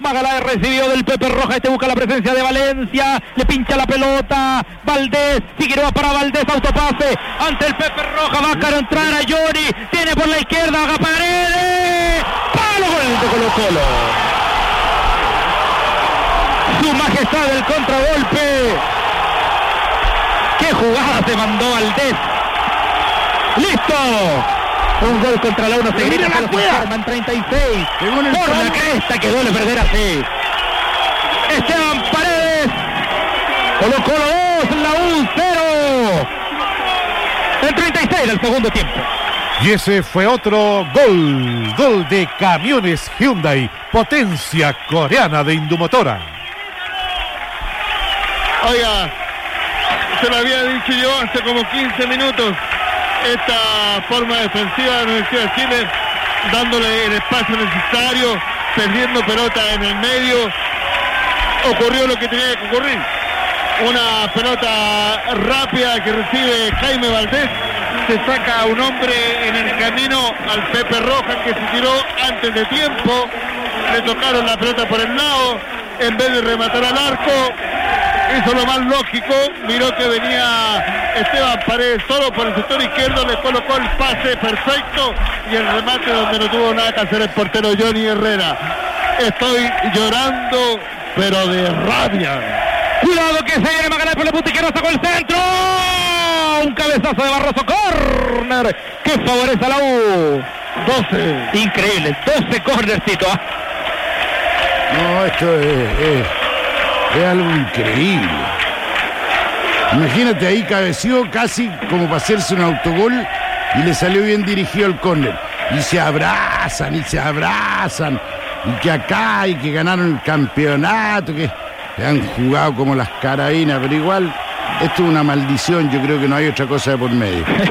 Magaláes recibió del Pepe Roja. Este busca la presencia de Valencia. Le pincha la pelota. Valdés. Figueroa para Valdés. Autopase ante el Pepe Roja. Va a entrar a Johnny. Tiene por la izquierda. Haga Paredes. ¡Palo! Gol de Colo-Colo. Su majestad del contragolpe. ¡Qué jugada se mandó Valdés! ¡Listo! Un gol contra la 1, se grita, pero se forma en 36. Por la cresta que duele perder así. Esteban Paredes. Colo-Colo 2, la U 0. En 36 del segundo tiempo. Y ese fue otro gol de Camiones Hyundai, potencia coreana de Indumotora. Oiga, se lo había dicho yo hace como 15 minutos. Esta forma defensiva de la Universidad de Chile, dándole el espacio necesario, perdiendo pelota en el medio, ocurrió lo que tenía que ocurrir. Una pelota rápida que recibe Jaime Valdés, se saca a un hombre en el camino al Pepe Roja, que se tiró antes de tiempo, le tocaron la pelota por el lado, en vez de rematar al arco, hizo lo más lógico, miró que venía Esteban Paredes solo por el sector izquierdo, le colocó el pase perfecto y el remate donde no tuvo nada que hacer el portero Johnny Herrera. Estoy llorando, pero de rabia. Cuidado que se viene Magaláes por la punta izquierda, sacó el centro. Un cabezazo de Barroso, córner que favorece a la U. 12. Increíble, 12 córnercitos. No, esto es algo increíble. Imagínate, ahí cabeció casi como para hacerse un autogol y le salió bien dirigido el córner. Y se abrazan, y que acá, y que ganaron el campeonato, que han jugado como las carabinas, pero igual, esto es una maldición, yo creo que no hay otra cosa de por medio.